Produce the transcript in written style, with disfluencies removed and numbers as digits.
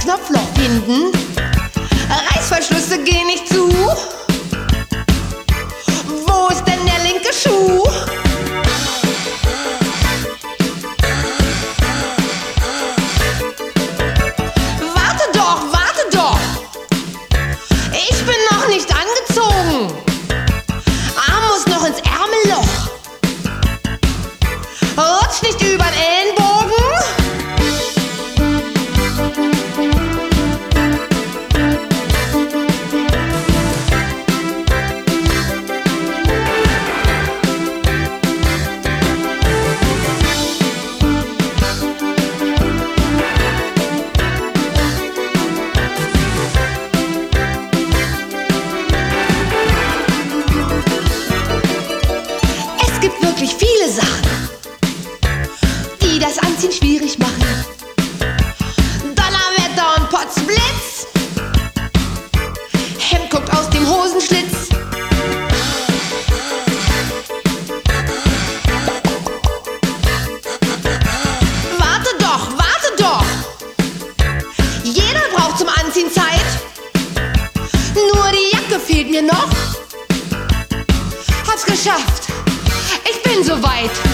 Knopfloch finden. Reißverschlüsse gehen nicht zu. Wo ist denn der linke Schuh? Warte doch! Ich bin noch nicht angezogen. Arm muss noch ins Ärmelloch. Rutsch nicht über den Ellenbogen. Es gibt wirklich viele Sachen, die das Anziehen schwierig machen. Donnerwetter und Potzblitz. Hemd guckt aus dem Hosenschlitz. Warte doch! Jeder braucht zum Anziehen Zeit. Nur die Jacke fehlt mir noch. Hab's geschafft. Ich bin soweit.